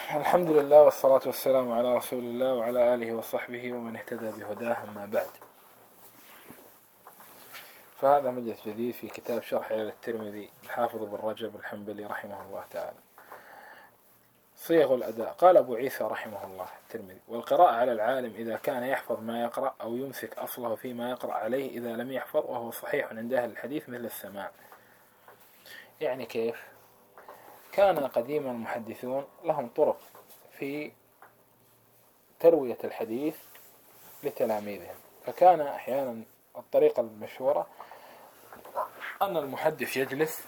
الحمد لله والصلاة والسلام على رسول الله وعلى آله وصحبه ومن اهتدى بهداه، أما بعد. فهذا مجلس جديد في كتاب شرح علل الترمذي الحافظ ابن رجب الحنبلي رحمه الله تعالى. صيغ الأداء. قال أبو عيسى رحمه الله الترمذي: والقراءة على العالم إذا كان يحفظ ما يقرأ أو يمسك أصله فيما يقرأ عليه إذا لم يحفظ، وهو صحيح عند أهل الحديث مثل السماع. يعني كيف؟ كان قديما المحدثون لهم طرق في تروية الحديث لتلاميذهم، فكان أحيانا الطريقة المشهورة أن المحدث يجلس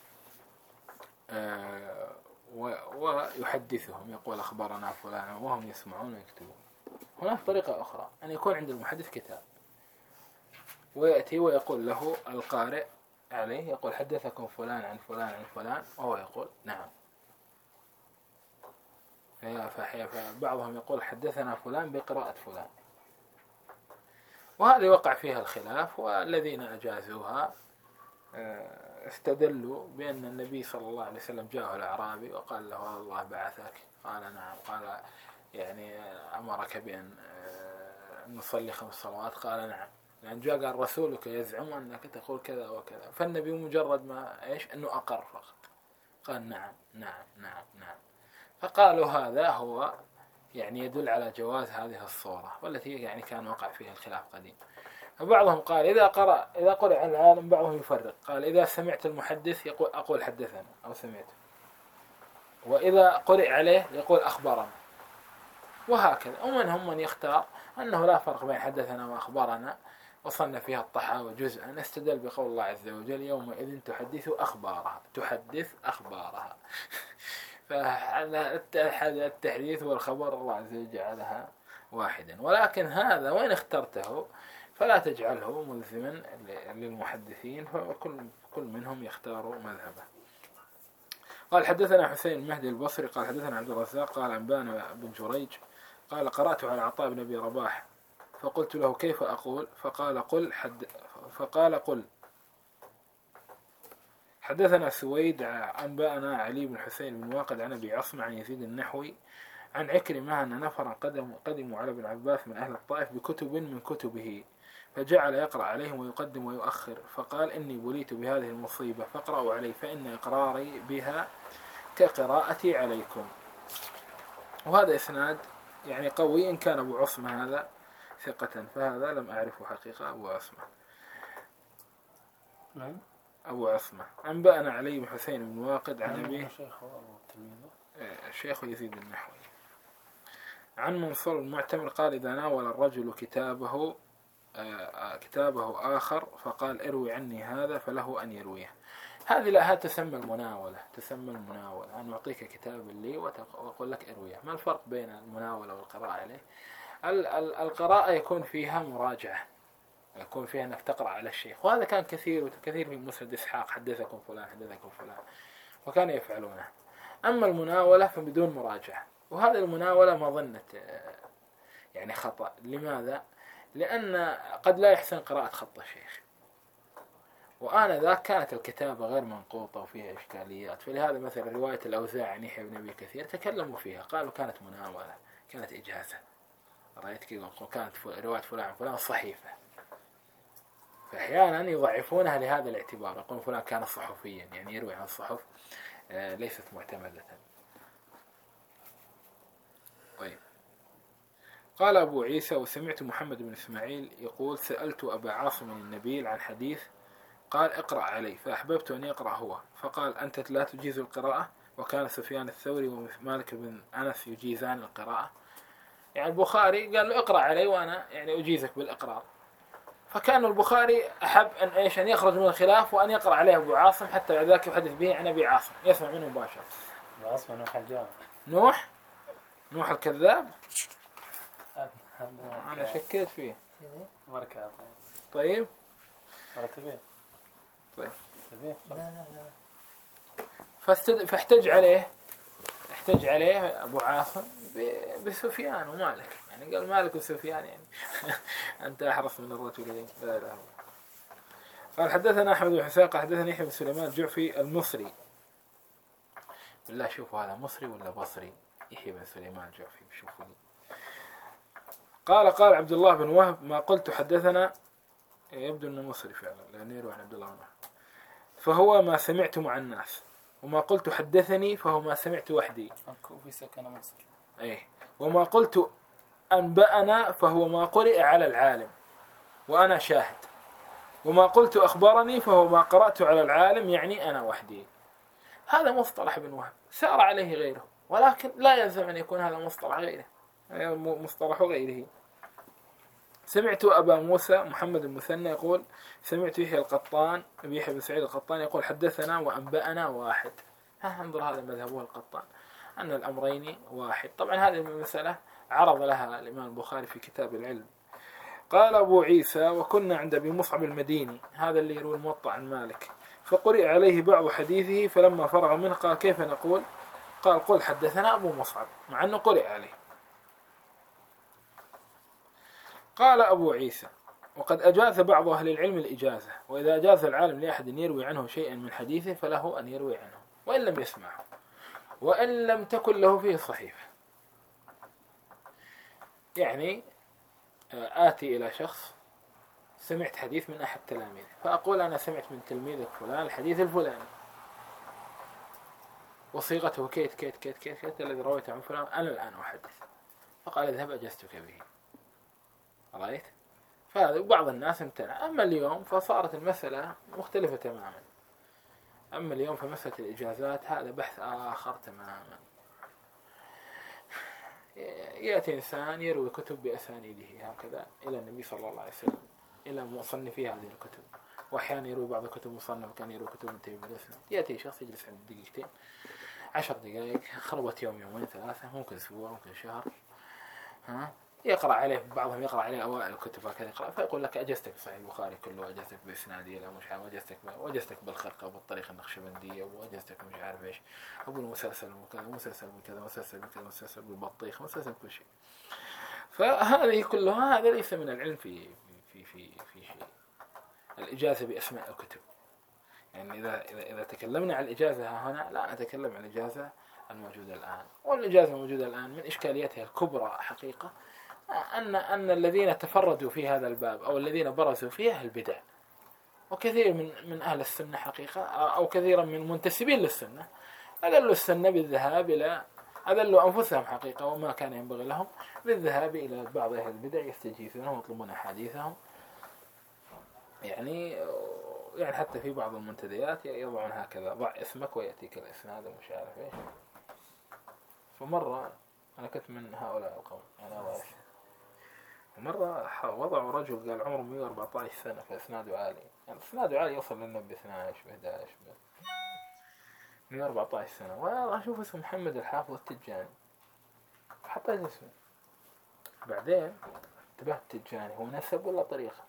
ويحدثهم، يقول أخبرنا فلان وهم يسمعون ويكتبون. هناك طريقة أخرى أن يكون عند المحدث كتاب ويأتي ويقول له القارئ عليه، يقول حدثكم فلان عن فلان عن فلان، وهو يقول نعم. فبعضهم يقول حدثنا فلان بقراءة فلان، وهذه وقع فيها الخلاف. والذين أجازوها استدلوا بأن النبي صلى الله عليه وسلم جاءه الأعرابي وقال له الله بعثك؟ قال نعم. قال يعني أمرك بأن نصلي 5 صلوات؟ قال نعم. لأن جاء قال رسولك يزعم أنك تقول كذا وكذا، فالنبي مجرد ما أنه أقر فقط قال نعم نعم نعم نعم. فقالوا هذا هو يعني يدل على جواز هذه الصورة، والتي يعني كان وقع فيها الخلاف قديم. فبعضهم قال إذا قرأ عن العالم، بعضهم يفرق، قال إذا سمعت المحدث أقول حدثنا أو سمعت، وإذا قرئ عليه يقول أخبرنا، وهكذا. ومنهم من يختار أنه لا فرق بين حدثنا وأخبرنا، وصلنا فيها الطحاوى جزءا، استدل بقول الله عز وجل يومئذ تحدث أخبارها فهذا التحديث والخبر الله عز وجل جعلها واحدا. ولكن هذا وإن اخترته فلا تجعله ملزما للمحدثين، فكل منهم يختار مذهبه. قال حدثنا حسين المهدي البصري قال حدثنا عبد الرزاق قال أنبانا بن جريج قال قرأت على عطاء بن أبي رباح فقلت له كيف أقول؟ فقال قل حدثنا سويد أنبانا علي بن حسين بن واقد عن أبي عصمة عن يزيد النحوي عن عكرمة أن نفرا قدموا على ابن عباس من أهل الطائف بكتب من كتبه، فجعل يقرأ عليهم ويقدم ويؤخر، فقال إني بليت بهذه المصيبة فاقرأوا علي، فإن إقراري بها كقراءتي عليكم. وهذا إسناد يعني قوي، إن كان أبو عصمة هذا ثقة، فهذا لم أعرفه حقيقة. أبو عصمة أنبأنا علي بن حسين بن واقد عن أبيه شيخ يزيد النحوي عن منصور المعتمر قال إذا ناول الرجل كتابه آخر فقال اروي عني هذا فله أن يرويه. هذه لها تسمى المناولة، أن أعطيك كتاب لي وأقول لك ارويه. ما الفرق بين المناولة والقراءة عليه؟ القراءة يكون فيها مراجعة، يكون فيها أنك تقرأ على الشيخ، وهذا كان كثير في مسند إسحاق حدثكم فلان وكان يفعلونه. أما المناولة فبدون مراجعة، وهذا المناولة مظنة يعني خطأ. لماذا؟ لأن قد لا يحسن قراءة خط الشيخ، وآنذاك كانت الكتابة غير منقوطة وفيها إشكاليات. فلهذا مثلا رواية الأوزاعي عن يحيى بن أبي كثير تكلموا فيها، قالوا كانت مناولة، كانت إجازة. رأيت كيف كانت رواية فلان صحيفة، فأحيانا يضعفونها لهذا الاعتبار، يقولون فلان كان صحفيا، يعني يروي عن الصحف ليست معتمدة. طيب. قال أبو عيسى وسمعت محمد بن إسماعيل يقول سألت أبا عاصم النبيل عن حديث قال اقرأ علي، فأحببت أن يقرأ هو، فقال أنت لا تجيز القراءة؟ وكان سفيان الثوري ومالك بن أنس يجيزان القراءة. يعني البخاري قال له اقرأ علي وأنا يعني أجيزك بالإقرار، فكان البخاري أحب أن يخرج من الخلاف وأن يقرأ عليه أبو عاصم، حتى بعد ذلك يحدث به عن أبي عاصم يسمع منه مباشرة. أبو عاصم نوح الجامع، نوح الكذاب، أنا شكيت فيه. مركب. طيب. طيب. فاحتج عليه أبو عاصم بسفيان ومالك، يعني قال مالك وسفيان يعني أنت أحرص من الرجلين. لا لا. قال حدثنا أحمد بن حساق حدثني يحيى بن سليمان الجعفي المصري. بالله شوفوا هذا مصري ولا بصري؟ يحيى بن سليمان الجعفي. شوفوا لي. قال عبد الله بن وهب ما قلت حدثنا، يبدو أنه مصري فعلا لأنه يروي عن عبد الله بن وهب، فهو ما سمعت مع الناس، وما قلت حدثني فهو ما سمعت وحدي. في سكن مصر. أيه. وما قلت أنبأنا فهو ما قرئ على العالم وأنا شاهد. وما قلت أخبرني فهو ما قرأت على العالم يعني أنا وحدي. هذا مصطلح ابن وهب سار عليه غيره، ولكن لا يلزم أن يكون هذا مصطلح غيره، مصطلح غيره. سمعت أبا موسى محمد المثنى يقول سمعت يحيى القطان يحيى بن سعيد القطان يقول حدثنا وأنبأنا واحد. انظر هذا مذهبه القطان أن الأمرين واحد. طبعا هذه المسألة عرض لها الإمام البخاري في كتاب العلم. قال أبو عيسى وكنا عند أبي مصعب المديني، هذا اللي يروي الموطأ عن مالك، فقرئ عليه بعض حديثه فلما فرغ منه قال كيف نقول؟ قال قل حدثنا أبو مصعب، مع أنه قرئ عليه. قال أبو عيسى وقد أجاز بعض أهل العلم الإجازة، وإذا أجاز العالم لأحد يروي عنه شيئا من حديثه فله أن يروي عنه وإن لم يسمعه وإن لم تكن له فيه صحيفة. يعني آتي إلى شخص سمعت حديث من أحد تلاميذه، فأقول أنا سمعت من تلميذك فلان الحديث الفلاني وصيغته كيت كيت كيت كيت كيت الذي رويته عن فلان، أنا الآن أحدث. فقال اذهب أجزتك به. رأيت؟ فهذا بعض الناس امتنع. أما اليوم فصارت المسألة مختلفة تماما. أما اليوم فمسألة الإجازات هذا بحث آخر تماما. يأتي إنسان يروي كتب بأسانيده هكذا إلى النبي صلى الله عليه وسلم، إلى مصنفي هذه الكتب، وأحيانا يروي بعض الكتب مصنف، كان يروي كتب من تيمية الإسلام. يأتي شخص يجلس عند دقيقتين 10 دقائق، خربت يوم يومين ثلاثة، ممكن أسبوع ممكن شهر، يقرأ عليه، بعضهم يقرأ عليه أوائل الكتب هكذا يقرأ، فيقول لك أجزتك بصحيح البخاري كله، أجزتك بإسنادي لا مش عارف، وأجزتك بالخرقة وبالطريقة النقشبندية، وأجزتك مش عارف إيش، أقول مسلسل وكذا، مسلسل بكذا، مسلسل بكذا، مسلسل بالبطيخ، مسلسل كل شيء. فهذه كلها هذا ليس من العلم في شيء. الإجازة بأسماء الكتب. يعني إذا تكلمنا عن الإجازة هنا لا نتكلم عن الإجازة الموجودة الآن، والإجازة الموجودة الآن من إشكالياتها الكبرى حقيقة أن الذين تفردوا في هذا الباب أو الذين برزوا فيه البدع، وكثير من أهل السنة حقيقة أو كثيرا من منتسبين للسنة أذلوا السنة بالذهاب إلى أذلوا أنفسهم حقيقة، وما كان ينبغي لهم بالذهاب إلى بعض أهل البدع يستجيبونهم ويطلبون أحاديثهم. يعني حتى في بعض المنتديات يضعون هكذا ضع اسمك ويأتيك الإسناد ومش عارف إيش. فمرة أنا كنت من هؤلاء القوم، مرة وضعوا رجل قال عمره 114 سنة فإسناده عالي، يعني إسناده عالي يوصل للنبي 12 ب11 114 سنة. وأشوف اسمه محمد الحافظ التجاني، حطيت اسمه. بعدين انتبهت التجاني هو نسب ولا طريقة،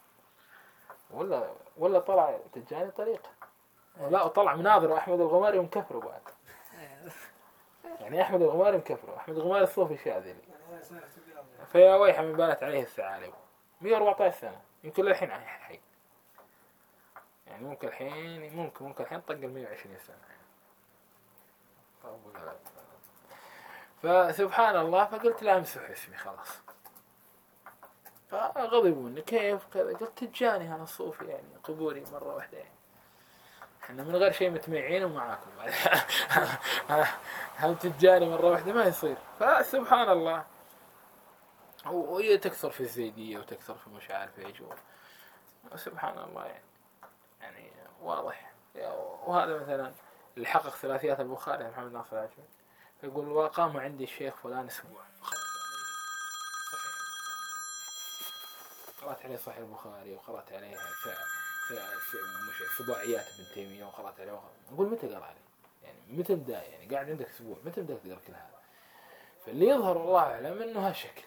ولا طلع تجاني طريقة، لا طلع مناظر أحمد الغماري ومكفره بعد. يعني أحمد الغماري مكفره، أحمد الغماري الصوفي شاذلي، فيا ويح من بالت عليه الثعالب. 114 سنة، يمكن للحين حي، يعني ممكن الحين طق 120 سنة يعني. فسبحان الله، فقلت لا امسح اسمي خلاص، فغضبوني كيف كذا، قلت تجاني أنا الصوفي يعني قبوري مرة واحدة، يعني احنا من غير شيء متميعين ومعاكم هل تجاني مرة واحدة ما يصير. فسبحان الله، وهي تكثر في الزيدية وتكثر في مش عارف ايش، سبحان الله يعني واضح. وهذا مثلا اللي حقق ثلاثيات البخاري محمد ناصر العجمي يقول وقام عندي الشيخ فلان اسبوع قرأت عليه صحيح البخاري وقرأت عليه مش سباعيات ابن تيمية وقرأت عليه أقول متى قرأ عليه، يعني متى بدأ، يعني قاعد عندك أسبوع متى بدأت تقرأ كل هذا؟ فاللي يظهر الله أعلم إنه هالشكل.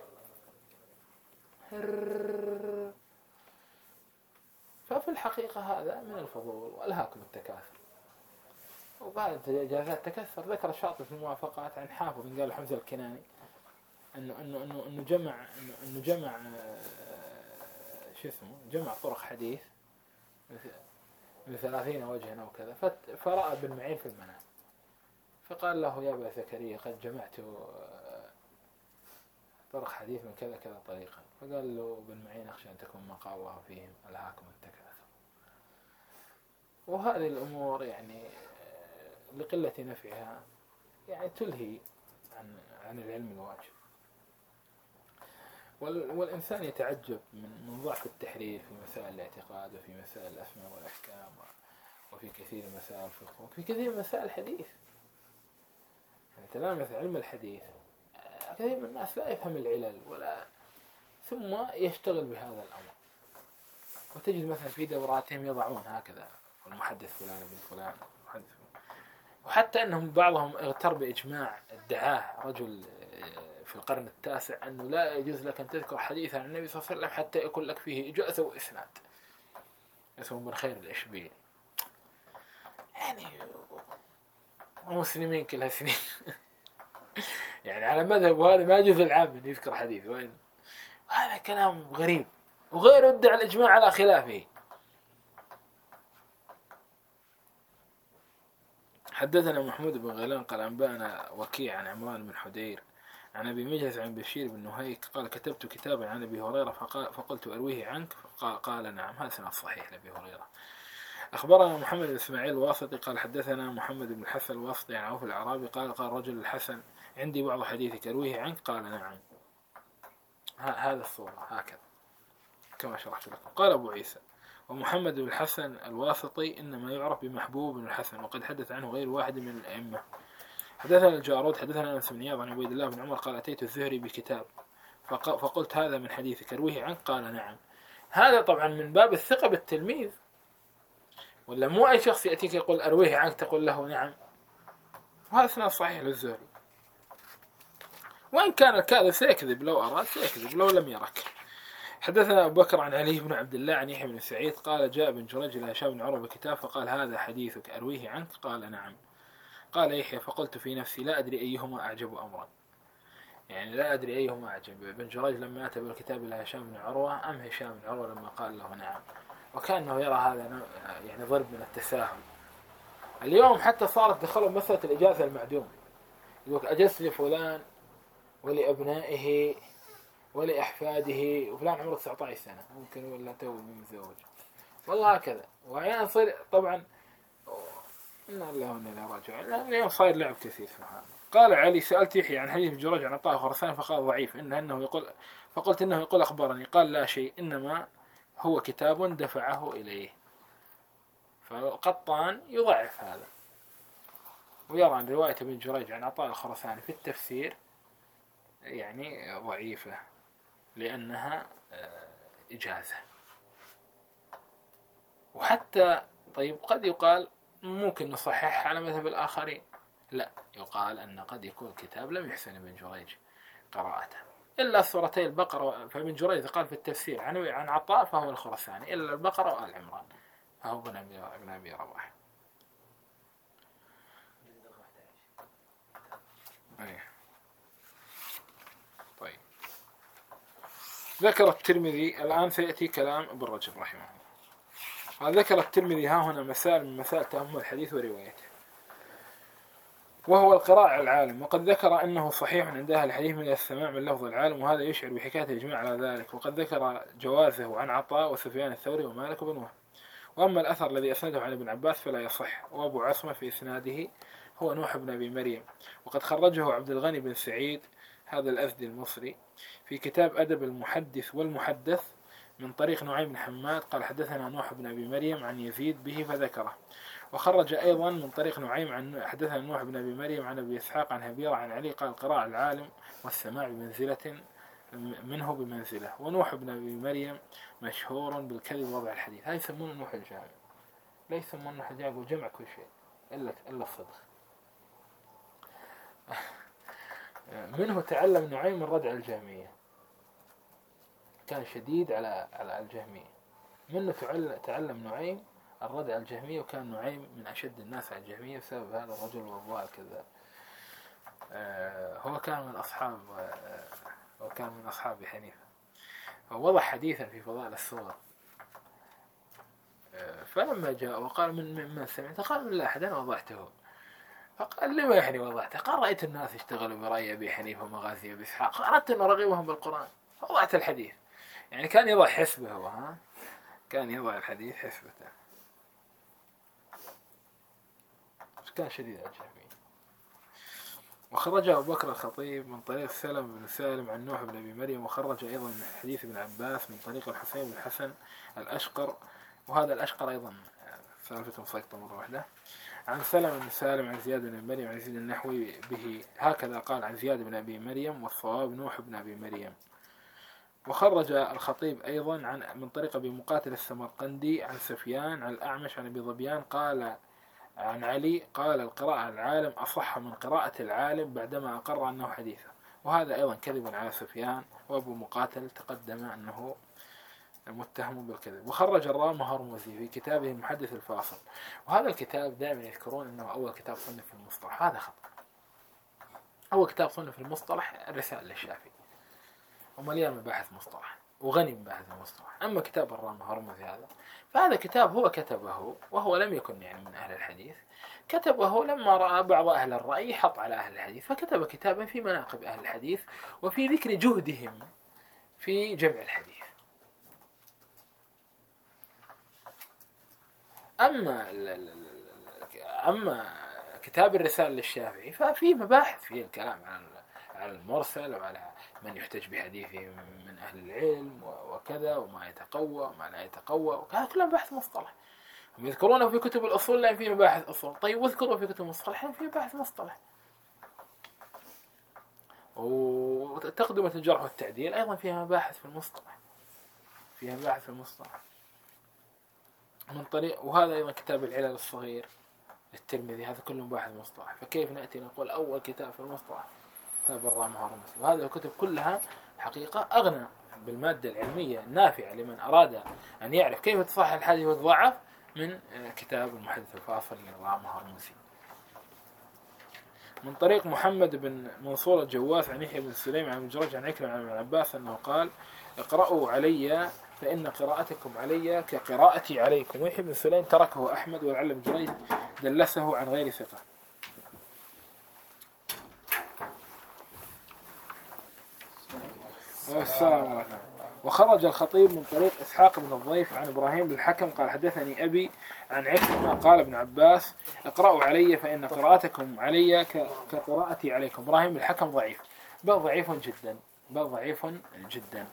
ففي الحقيقة هذا من الفضول وألهاكم التكاثر. وبعد الإجازات تكثر. ذكر الشاطبي في الموافقات عن حافظ قال حمزة الكناني إنه جمع شو اسمه، جمع طرق حديث من 30 وجها أو كذا، فرأى بن معين في المنام، فقال له يا أبا زكريا قد جمعت طرق حديث من كذا كذا طريقا. فقال له ابن معين أخشى أن تكون ما قال الله فيهم ألهاكم التكاثر. وهذه الأمور يعني لقلة نفعها يعني تلهي عن العلم الواجب. والإنسان يتعجب من ضعف التحريف في مسائل الاعتقاد وفي مسائل الأسماء والأحكام وفي كثير من مسائل الفقه وفي كثير من مسائل الحديث. يعني تلامذة علم الحديث كثير من الناس لا يفهم العلل ولا ثم يشتغل بهذا الأمر. وتجد مثلا في دوراتهم يضعون هكذا المحدث فلان بن فلان وحتى أنهم بعضهم اغتر بإجماع ادعاه رجل في القرن التاسع أنه لا يجوز لك أن تذكر حديثا عن النبي صلى الله عليه وسلم حتى يكون لك فيه إجازة وإسناد. اسمه بن خير الإشبيلي. يعني مسلمين كلها سنين يعني على مذهب وهذا ما يجوز العام أن يذكر حديث وين. هذا كلام غريب وغير ادعى الإجماع على خلافه. حدثنا محمود بن غيلان قال أنبأنا وكيع عن عمران بن حدير عن أبي مجلس عن بشير بن نهيك قال كتبت كتابا عن أبي هريرة فقلت أرويه عنك قال نعم. هذا سند صحيح لأبي هريرة. أخبرنا محمد بن إسماعيل الواسطي قال حدثنا محمد بن الحسن الواسطي عن عوف الأعرابي قال رجل الحسن عندي بعض حديثك أرويه عنك قال نعم. هذا الصورة هكذا كما شرحت لكم. قال أبو عيسى ومحمد بن الحسن الواسطي إنما يعرف بمحبوب بن الحسن وقد حدث عنه غير واحد من الأئمة. حدثنا الجارود حدثنا أنس بن عن عبيد الله بن عمر قال أتيت الزهري بكتاب فقلت هذا من حديثك أرويه عنك قال نعم. هذا طبعا من باب الثقة بالتلميذ ولا مو أي شخص يأتيك يقول أرويه عنك تقول له نعم. وهذا سند صحيح للزهري وإن كان الكاذب سيكذب لو أراد سيكذب لو لم يرك. حدثنا أبو بكر عن علي بن عبد الله عن يحيى بن سعيد قال جاء بن جريج إلى هشام بن عروة بكتاب فقال هذا حديثك أرويه عنك قال نعم. قال يحيى فقلت في نفسي لا أدري أيهما أعجب أمرا. يعني لا أدري أيهما أعجب بن جريج لما أتى بالكتاب إلى هشام بن عروة أم هشام بن عروة لما قال له نعم. وكأنه يرى هذا يعني ضرب من التساهل. اليوم حتى صارت دخلوا مسألة الإجازة المعدوم يقول أجزت لفلان ولأبنائه ولأحفاده وفلان عمره 19 سنة ممكن ولا تو متزوج والله هكذا. وأحيانا صير طبعا إن الله إنا راجعون اليوم صاير لعب كثير في هذا. قال علي سألت يحيى عن حديث جريج عن عطاء خرسان فقال ضعيف إنه يقول فقلت إنه يقول أخبرني قال لا شيء إنما هو كتاب دفعه إليه. فالقطان يضعف هذا ويرى أن رواية ابن جريج عن عطاء الخرساني في التفسير يعني ضعيفة لأنها إجازة. وحتى طيب قد يقال ممكن نصحح على مذهب الآخرين لا يقال أن قد يكون كتاب لم يحسن ابن جريج قراءته إلا سورتي البقرة. فابن جريج قال في التفسير عن عطاء فهو الخرساني إلا البقرة وآل عمران فهو ابن أبي رواح. طيب ذكر الترمذي الآن سيأتي كلام ابن رجب رحمه الله. ذكر الترمذي ها هنا مسائل من مسائل تأمل الحديث وروايته وهو القراءة على العالم. وقد ذكر أنه صحيح عند أهل الحديث من السماع من لفظ العالم وهذا يشعر بحكاية الإجماع على ذلك. وقد ذكر جوازه عن عطاء وسفيان الثوري ومالك بن وهب. وأما الأثر الذي أسنده عن ابن عباس فلا يصح. وأبو عصمة في إسناده هو نوح بن أبي مريم. وقد خرجه عبد الغني بن سعيد هذا الأزدي المصري في كتاب أدب المحدث والمحدث من طريق نعيم بن حماد قال حدثنا نوح بن أبي مريم عن يزيد به فذكره. وخرج أيضا من طريق نعيم عن حدثنا نوح بن أبي مريم عن أبي إسحاق عن هبيرة عن علي قال قراءة العالم والسماع بمنزلة منه بمنزلة. ونوح بن أبي مريم مشهور بالكذب ووضع الحديث. هاي يسمونه نوح الجامع لا يسمونه نوح الجامع وجمع كل شيء إلا الصدق. منه تعلم نعيم من ردع الجهمية كان شديد على الجهمية. منه تعلم نعيم الردع الجهمية وكان نعيم من أشد الناس على الجهمية بسبب هذا الرجل والله الكذاب. هو كان من أصحاب حنيفة ووضع حديثا في فضائل الصور. فلما جاء وقال من سمعت قال من لا أحد أنا وضعته فقال لما يعني وضعته؟ قال رأيت الناس يشتغلوا برأي أبي حنيفة ومغازي أبي إسحاق، أردت أن أرغبهم بالقرآن فوضعت الحديث. يعني كان يضع حسبه هو، كان يضع الحديث حسبته، كان شديد على الشافعي. وخرج أبو بكر الخطيب من طريق سلم بن سالم عن نوح بن أبي مريم، وخرج أيضا من حديث ابن عباس من طريق الحسين بن الحسن الأشقر، وهذا الأشقر أيضا سالفته مسقطة مرة واحدة، عن سلم بن سالم عن زياد بن مريم عن زيد النحوي به هكذا قال عن زياد بن أبي مريم، والصواب نوح بن أبي مريم. وخرج الخطيب أيضا من طريق أبي مقاتل السمرقندي عن سفيان عن الأعمش عن أبي ظبيان قال عن علي قال القراءة على العالم أصح من قراءة العالم بعدما أقر أنه حديثه، وهذا أيضا كذب على سفيان، وأبو مقاتل تقدم أنه متهم بالكذب. وخرج الرام هرمزي في كتابه المحدث الفاصل، وهذا الكتاب دائما يذكرون أنه أول كتاب صنف في المصطلح، هذا خطأ. أول كتاب صنف في المصطلح الرسالة للشافعي، ومليان مباحث مصطلح وغني مباحث المصطلح. أما كتاب الرام هرمزي هذا فهذا كتاب هو كتبه وهو لم يكن يعني من أهل الحديث، كتبه لما رأى بعض أهل الرأي حط على أهل الحديث، فكتب كتابا في مناقب أهل الحديث وفي ذكر جهدهم في جمع الحديث. أما كتاب الرسالة للشافعي ففي مباحث فيه الكلام على المرسل وعلى من يحتج بحديثه من أهل العلم وكذا، وما يتقوى وما لا يتقوى، وهذا كله مباحث مصطلح. هم يذكرونه في كتب الأصول لأن في مباحث أصول، طيب واذكروا في كتب المصطلح لأن في مباحث مصطلح. وتقدمة الجرح والتعديل أيضا فيها مباحث في المصطلح، فيها مباحث في المصطلح من طريق. وهذا أيضا كتاب العلل الصغير للترمذي، هذا كله مباحث مصطلح. فكيف نأتي نقول أول كتاب في المصطلح كتاب الرام هرمزي؟ وهذه الكتب كلها حقيقة أغنى بالمادة العلمية النافعة لمن أراد أن يعرف كيف تصحح الحديث والضعف من كتاب المحدث الفاصل للرام هرمزي. من طريق محمد بن منصور الجواس عن يحيى بن سليم عن جرج عن عكرمة عن ابن عباس أنه قال اقرأوا علي فإن قراءتكم علي كقراءتي عليكم. ويحيى بن سليم تركه أحمد، ولعل ابن جريج دلسه عن غير ثقة. السلام عليكم. وخرج الخطيب من طريق إسحاق بن الضيف عن إبراهيم بن الحكم قال حدثني أبي عن عكرمة قال ابن عباس اقرأوا علي فإن قراءتكم علي كقراءتي عليكم. إبراهيم بن الحكم ضعيف، بل ضعيف جدا، بل ضعيف جدا.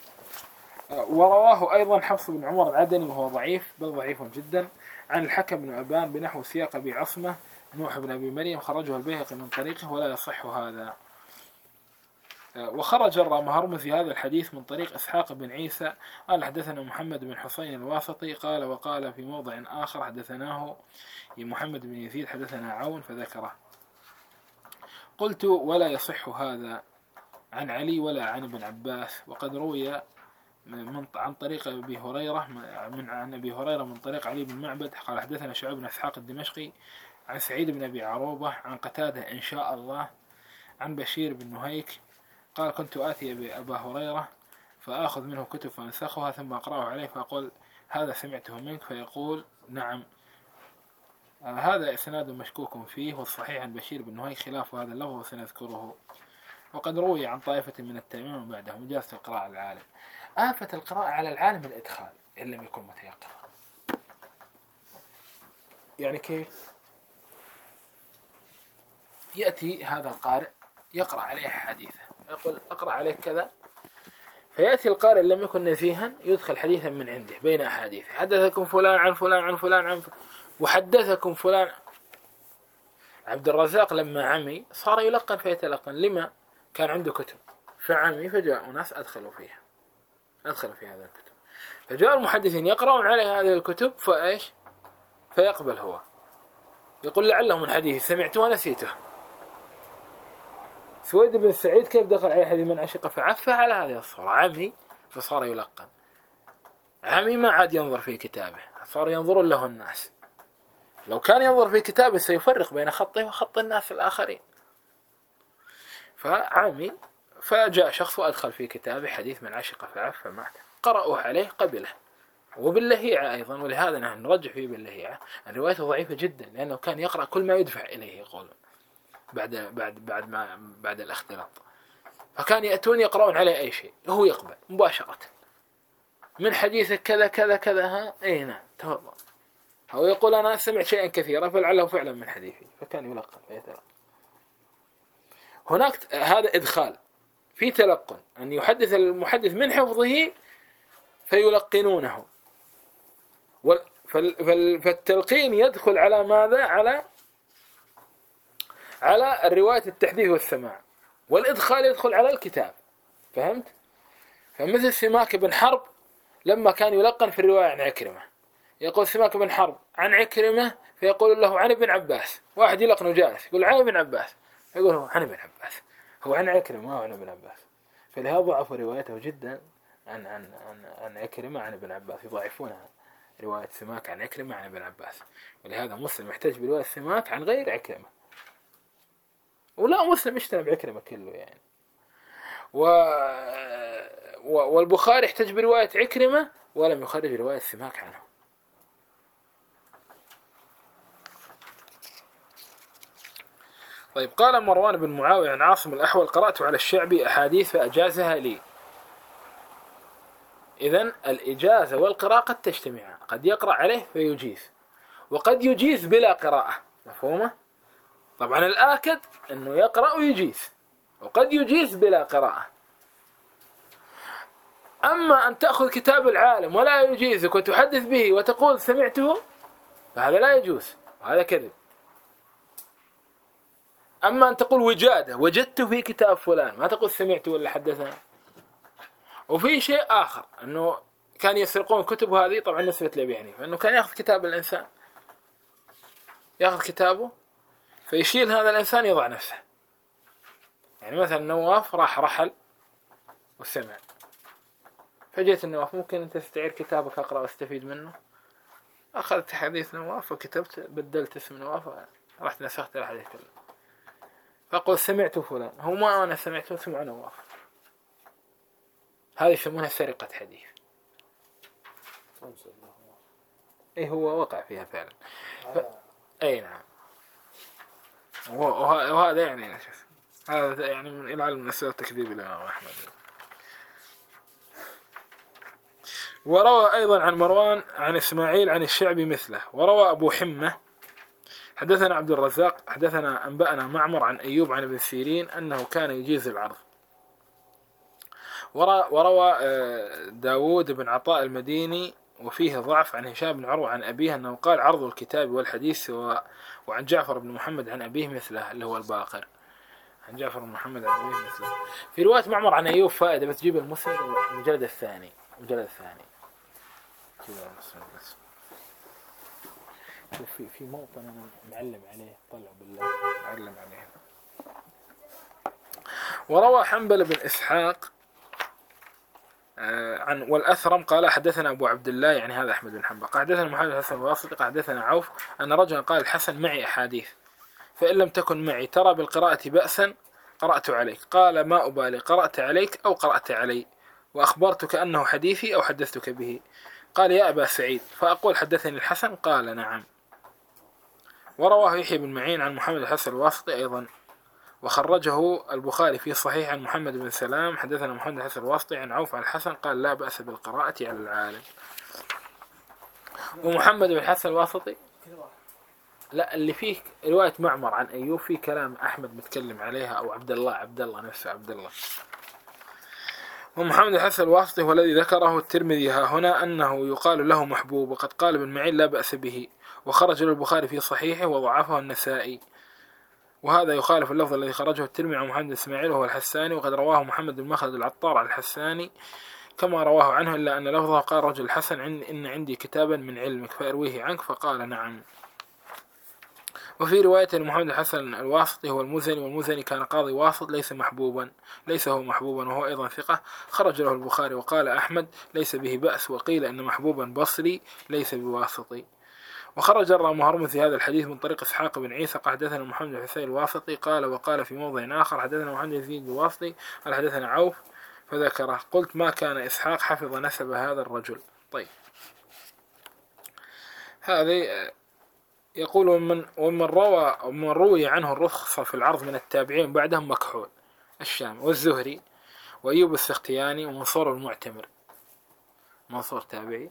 ورواه أيضا حفص بن عمر العدني وهو ضعيف بل ضعيف جدا عن الحكم بن أبان بنحو سياق أبي عصمة نوح بن أبي مريم، خرجه البيهقي من طريقه ولا يصح هذا. وخرج الرام هرمزي هذا الحديث من طريق إسحاق بن عيسى قال حدثنا محمد بن حسين الواسطي قال وقال في موضع آخر حدثناه محمد بن يزيد حدثنا عون فذكره. قلت ولا يصح هذا عن علي ولا عن ابن عباس. وقد روي عن طريق أبي هريرة عن أبي هريرة من طريق علي بن معبد قال حدثنا شعيب بن إسحاق الدمشقي عن سعيد بن أبي عروبة عن قتادة إن شاء الله عن بشير بن نهيك قال كنت آتي أبا هريرة فآخذ منه كتب فأنسخها ثم أقرأه عليه فأقول هذا سمعته منك فيقول نعم. هذا إسناد مشكوك فيه، والصحيح عن بشير بن نهيك خلاف هذا اللفظ وسنذكره. وقد روي عن طائفة من التابعين وبعدهم مجازة القراءة على العالم. آفة القراءة على العالم الإدخال إن لم يكن متيقظا. يعني كيف؟ يأتي هذا القارئ يقرأ عليه حديثا يقول أقرأ عليك كذا، فيأتي القارئ لم يكن نزيها يدخل حديثا من عنده بين أحاديث حدثكم فلان عن فلان عن فلان عن فلان وحدثكم فلان. عبد الرزاق لما عمي صار يلقن فيتلقن، لما كان عنده كتب فعمي فجاء ناس أدخلوا في هذا الكتب، فجاء المحدثين يقرأون عليه هذه الكتب فإيش فيقبل هو يقول لعله من حديث سمعته ونسيته. سويد بن سعيد كيف دخل عليه حديث من عشق فعفى على هذه الصورة عمي فصار يلقن. عمي ما عاد ينظر في كتابه، صار ينظر له الناس. لو كان ينظر في كتابه سيفرق بين خطه وخط الناس الآخرين. فعمي فجاء شخص وأدخل في كتابه حديث من عشق فعفى معه، قرأوه عليه قبله وباللهيعة أيضا، ولهذا نحن نرجح فيه باللهيعة أن روايته ضعيفة جدا، لأنه كان يقرأ كل ما يدفع إليه يقولون بعد الاختلاط، فكان يأتون يقرؤون عليه أي شيء هو يقبل مباشرة، من حديثك كذا كذا كذا، ها أي نعم تفضل، هو يقول أنا سمعت شيئا كثيرا فلعله فعلا من حديثي، فكان يلقن فيتلقن. هناك هذا إدخال في تلقن، أن يحدث المحدث من حفظه فيلقنونه، فالتلقين يدخل على ماذا؟ على الرواية التحديث والسماع، والإدخال يدخل على الكتاب. فهمت؟ فمثل سماك بن حرب لما كان يلقن في الرواية عن عكرمة، يقول سماك بن حرب عن عكرمة، فيقول له عن ابن عباس، واحد يلقنه جالس يقول عن ابن عباس، يقول هو عن ابن عباس، هو عن عكرمة ما هو عن ابن عباس، فلهذا ضعف روايته جدا عن عكرمة عن ابن عباس، يضعفونها رواية سماك عن عكرمة عن ابن عباس، ولهذا مسلم يحتاج برواية سماك عن غير عكرمة، ولا مسلم يشتري بعكرمة كله يعني. والبخاري يحتاج برواية عكرمة ولم يخرج رواية سماك عنه. طيب، قال مروان بن معاوية عن عاصم الأحول: قرأت على الشعبي أحاديث فأجازها لي. إذن الإجازة والقراءة قد تجتمعان، قد يقرأ عليه فيجيز، وقد يجيز بلا قراءة. مفهومة؟ طبعا الآكد أنه يقرأ ويجيز، وقد يجيز بلا قراءة. أما أن تأخذ كتاب العالم ولا يجيزك وتحدث به وتقول سمعته، فهذا لا يجوز، وهذا كذب. أما أن تقول وجادة، وجدت في كتاب فلان، ما تقول سمعت ولا حدثنا. وفي شيء آخر، أنه كان يسرقون كتب هذه، طبعا نسبة لأبي حنيفة، أنه كان يأخذ كتاب الإنسان، يأخذ كتابه فيشيل هذا الإنسان يضع نفسه. يعني مثلا نواف راح رحل وسمع، فجيت النواف ممكن أنت تستعير كتابك أقرأ واستفيد منه. أخذت حديث نواف وكتبت، بدلت اسم نواف، رحت نسخت الحديث كله، فقل سمعت فلان، هو ما أنا سمعته، سمع نواف. هذه يسمونها سرقة حديث. إيه هو وقع فيها فعلا. أي نعم. وهذا يعني هذا يعني من العلم من أسباب تكذيب الإمام أحمد. وروى أيضا عن مروان عن إسماعيل عن الشعبي مثله. وروى أبو حمة حدثنا عبد الرزاق حدثنا أنبأنا معمر عن أيوب عن ابن سيرين أنه كان يجيز العرض. وروى داود بن عطاء المديني وفيه ضعف عن هشام بن عروة عن أبيه أنه قال: عرض الكتاب والحديث. وعن جعفر بن محمد عن أبيه مثله، اللي هو الباقر، عن جعفر بن محمد عن أبيه مثله. في رواية معمر عن أيوب فائدة، بس تجيب المسند المجلد الثاني، بس في موطن أنا معلم عليه، طلع بالله معلم عليه. وروى حنبل بن إسحاق والأثرم قال: حدثنا أبو عبد الله، يعني هذا أحمد بن حنبل، قال حدثنا محمد بن حسن الواسطي قال حدثنا عوف أن رجلا قال: الحسن معي أحاديث، فإن لم تكن معي ترى بالقراءة بأسا قرأت عليك. قال: ما أبالي، قرأت عليك أو قرأت علي، وأخبرتك أنه حديثي أو حدثتك به. قال: يا أبا سعيد، فأقول حدثني الحسن؟ قال: نعم. ورواه يحيى بن معين عن محمد الحسن الواسطي أيضا، وخرجه البخاري في صحيح عن محمد بن سلام حدثنا محمد الحسن الواسطي عن عوف عن الحسن قال: لا بأس بالقراءة على العالم. ومحمد بن الحسن الواسطي لا، اللي فيه رواية معمر عن أيوب فيه كلام أحمد متكلم عليها، أو عبد الله نفسه عبد الله. ومحمد الحسن الواسطي هو الذي ذكره الترمذي ها هنا أنه يقال له محبوب، وقد قال ابن معين لا بأس به، وخرج له البخاري في صحيحه وضعفه النسائي، وهذا يخالف اللفظ الذي خرجه الترمذي عن محمد إسماعيل وهو الحساني، وقد رواه محمد بن مخلد العطار عن الحساني كما رواه عنه، إلا أن لفظه قال رجل الحسن: إن عندي كتابا من علمك فأرويه عنك، فقال: نعم. وفي رواية لمحمد الحسن الواسطي هو المزني، والمزني كان قاضي واسط ليس هو محبوبا، وهو أيضا ثقة، خرج له البخاري. وقال أحمد: ليس به بأس، وقيل إن محبوبا بصري ليس بواسطي. وخرج الرامهرمذي في هذا الحديث من طريق إسحاق بن عيسى قال حدثنا محمد بن حسين الواسطي قال: وقال في موضع آخر حدثنا محمد بن يزيد الواسطي قال حدثنا عوف، فذكره. قلت: ما كان إسحاق حفظ نسب هذا الرجل. طيب، هذه يقول ومن روي عنه الرخصة في العرض من التابعين بعدهم مكحول الشام والزهري وأيوب السختياني ومنصور المعتمر. منصور تابعي؟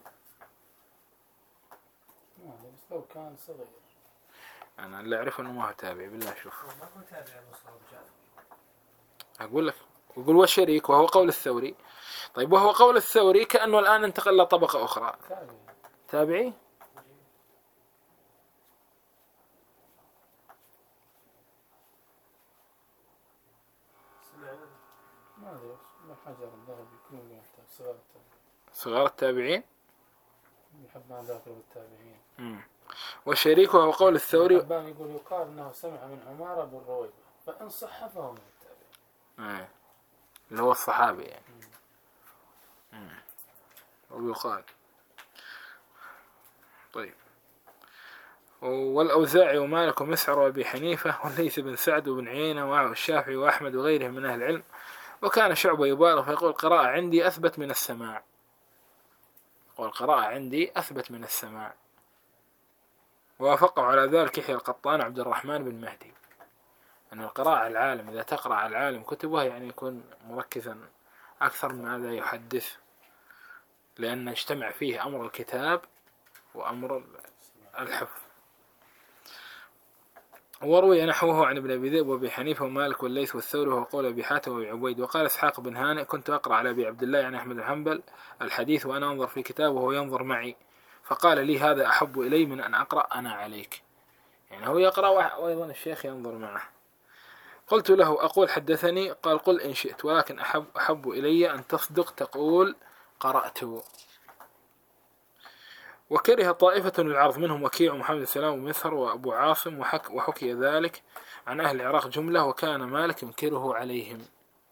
بس لو كان صغير. أنا اللي أعرفه أنه ما هو تابعي بالله. شوف ما هو تابعي مصعب جعفر. أقول لك، يقول وشريك وهو قول الثوري. طيب وهو قول الثوري كأنه الآن انتقل لطبقة أخرى. تابعي؟ ما أدري ما حجر الذهب يكون يحتاج صغار التابعين. صغار التابعين؟ يحب ما ذاكر بالتابعين. وشريك وهو قول الثوري. الحبان يقول يقال أنه سمع من عمارة بن رويبة فإن صح فهو من التابعين. اللي هو الصحابي يعني. ويقال. طيب والأوزاعي ومالك ومسعر وأبي حنيفة والليث بن سعد وبن عيينة والشافعي وأحمد وغيرهم من أهل العلم. وكان شعبة يبالغ فيقول القراءة عندي أثبت من السماع. والقراءة عندي أثبت من السماع. وافقوا على ذلك يحيى القطان عبد الرحمن بن مهدي أن القراءة على العالم إذا تقرأ على العالم كتبه يعني يكون مركزا أكثر من هذا يحدث، لأن اجتمع فيه أمر الكتاب وأمر الحفظ. وروي نحوه عن ابن أبي ذئب وأبي حنيفة ومالك والليث والثوري وهو قول أبي حاتم وأبي عبيد. وقال إسحاق بن هانئ كنت أقرأ على أبي عبد الله يعني أحمد بن حنبل الحديث وأنا أنظر في كتابه وهو ينظر معي، فقال لي هذا أحب إلي من أن أقرأ أنا عليك. يعني هو يقرأ وأيضا الشيخ ينظر معه. قلت له أقول حدثني؟ قال قل إن شئت، ولكن أحب إلي أن تصدق تقول قرأت. وكره طائفة العرض منهم وكيع ومحمد السلام ومثر وأبو عاصم وحكي ذلك عن أهل العراق جملة، وكان مالك ينكره عليهم.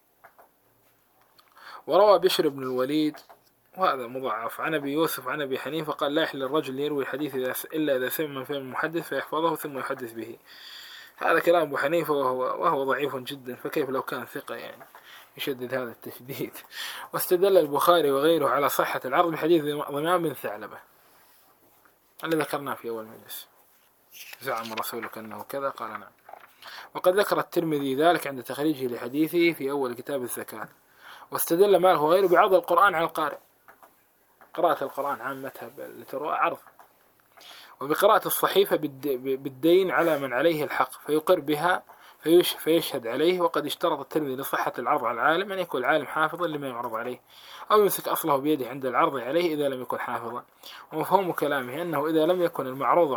وروى بشر بن الوليد وهذا مضاعف عن أبي يوسف عن أبي حنيفة قال لا يحل الرجل يروي الحديث إلا إذا سمع من فهم المحدث فيحفظه ثم يحدث به. هذا كلام أبو حنيفة وهو ضعيف جدا، فكيف لو كان ثقة يعني يشدد هذا التشديد. واستدل البخاري وغيره على صحة العرض بحديث ضمان بن ثعلبة اللي ذكرناه في أول مجلس، زعم رسولك أنه كذا قال نعم. وقد ذكر الترمذي ذلك عند تخريجه لحديثه في أول كتاب الزكاة. واستدل مالك وغيره بعرض القرآن على القارئ، قراءة القرآن عامتها لتروى عرض، وبقراءة الصحيفة بالدين على من عليه الحق فيقر بها فيشهد عليه. وقد اشترط الترمذي لصحة العرض على العالم أن يكون العالم حافظا لما يعرض عليه أو يمسك أصله بيده عند العرض عليه إذا لم يكن حافظا. ومفهوم كلامه أنه إذا لم يكن المعروض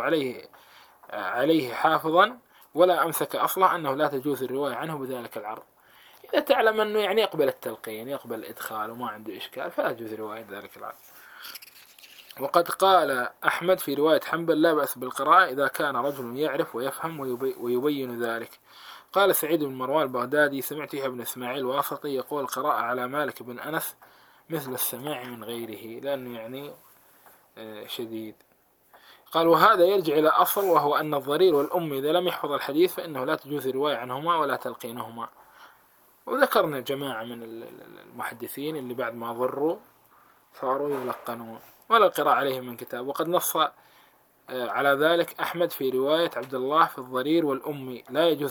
عليه حافظا ولا أمسك أصله أنه لا تجوز الرواية عنه بذلك العرض. إذا تعلم أنه يعني يقبل التلقين يقبل الإدخال وما عنده إشكال فلا تجوز رواية ذلك العرض. وقد قال أحمد في رواية حنبل لا بأس بالقراءة إذا كان رجل يعرف ويفهم ويبين ذلك. قال سعيد بن مروان البغدادي سمعت يحيى بن إسماعيل الواسطي يقول القراءة على مالك بن أنس مثل السماع من غيره، لأنه يعني شديد. قال وهذا يرجع إلى أصل وهو أن الضرير والأم إذا لم يحفظ الحديث فإنه لا تجوز الرواية عنهما ولا تلقينهما. وذكرنا جماعة من المحدثين اللي بعد ما ضروا صاروا يلقنون ولا القراءة عليهم من كتاب. وقد نص على ذلك أحمد في رواية عبد الله في الضرير والأمي لا يجوز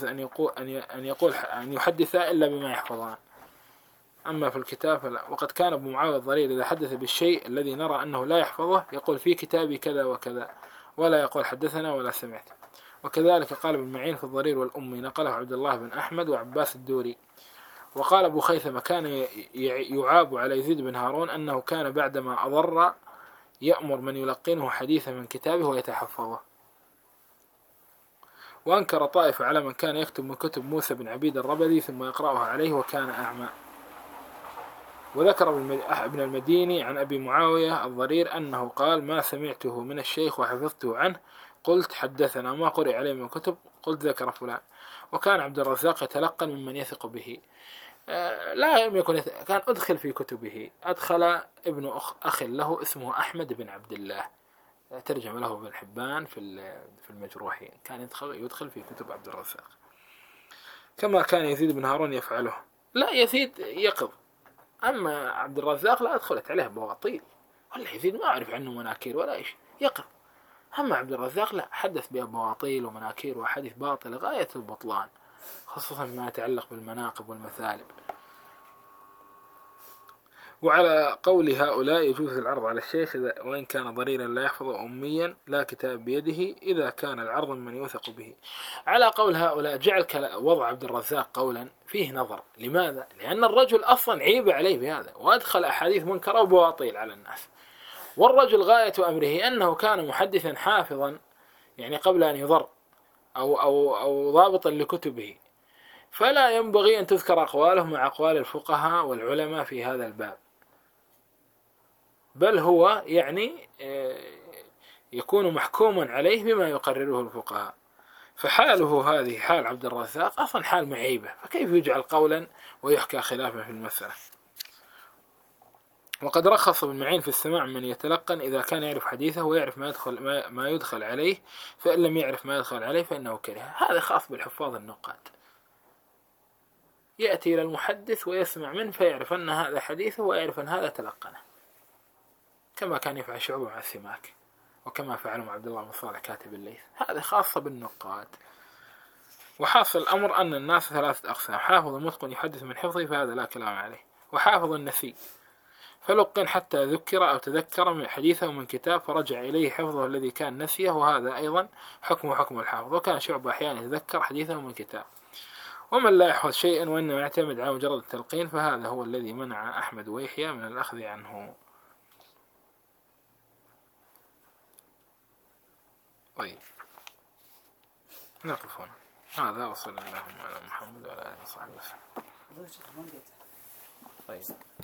أن يحدث إلا بما يحفظان، أما في الكتاب فلا. وقد كان أبو معاوية الضرير إذا حدث بالشيء الذي نرى أنه لا يحفظه يقول في كتابي كذا وكذا ولا يقول حدثنا ولا سمعت. وكذلك قال ابن معين في الضرير والأمي نقله عبد الله بن أحمد وعباس الدوري. وقال أبو خيثمة كان يعاب على يزيد بن هارون أنه كان بعدما أضر يأمر من يلقنه حديثا من كتابه ويتحفظه. وأنكر طائفة على من كان يكتب من كتب موسى بن عبيد الربذي ثم يقرأها عليه وكان أعمى. وذكر ابن المديني عن أبي معاوية الضرير أنه قال ما سمعته من الشيخ وحفظته عنه قلت حدثنا، ما قرئ عليه من كتب قلت ذكر فلان. وكان عبد الرزاق يتلقن ممن يثق به، لا يكن كان أدخل في كتبه. أدخل ابن أخ له اسمه أحمد بن عبد الله ترجم له ابن حبان في المجروحين، كان يدخل في كتب عبد الرزاق كما كان يزيد بن هارون يفعله. لا يزيد يقظ، أما عبد الرزاق لا أدخلت عليه بواطيل، ولا يزيد ما أعرف عنه مناكير ولا إيش، يقظ أما عبد الرزاق لا، حدث بأبواطيل ومناكير وأحاديث باطلة غاية البطلان، خصوصا ما يتعلق بالمناقب والمثالب. وعلى قول هؤلاء يجوز العرض على الشيخ وإن كان ضريرا لا يحفظ أميا لا كتاب بيده إذا كان العرض من يوثق به. على قول هؤلاء جعل وضع عبد الرزاق قولا فيه نظر. لماذا؟ لأن الرجل أصلا عيب عليه بهذا وأدخل أحاديث منكرة وبواطيل على الناس، والرجل غاية أمره أنه كان محدثا حافظا يعني قبل أن يضر أو ضابطا لكتبه، فلا ينبغي أن تذكر أقواله مع أقوال الفقهاء والعلماء في هذا الباب، بل هو يعني يكون محكوما عليه بما يقرره الفقهاء. فحاله هذه حال عبد الرزاق أصلا حال معيبة، فكيف يجعل قولا ويحكى خلافه في المسألة؟ وقد رخص ابن معين في السماع من يتلقن إذا كان يعرف حديثه ويعرف ما يدخل عليه، فإن لم يعرف ما يدخل عليه فإنه كره. هذا خاص بالحفاظ النقاد، يأتي إلى المحدث ويسمع منه فيعرف أن هذا حديثه ويعرف أن هذا تلقنه، كما كان يفعل شعبة مع السماك، وكما فعل مع عبد الله بن صالح كاتب الليث. هذا خاصة بالنقاد. وحاصل الأمر أن الناس ثلاثة أقسام: حافظ متقن يحدث من حفظه فهذا لا كلام عليه، وحافظ النسي فلقن حتى ذكر أو تذكر من حديثه من كتاب فرجع إليه حفظه الذي كان نسيه، وهذا أيضا حكم الحافظ. وكان شعبة أحيانا يتذكر حديثه من كتاب. ومن لا يحفظ شيئا وإنما يعتمد على مجرد التلقين فهذا هو الذي منع أحمد ويحيى من الأخذ عنه. طيب نقف هنا. هذا وصلى الله على محمد وعلى آله وصحبه وسلم. طيب.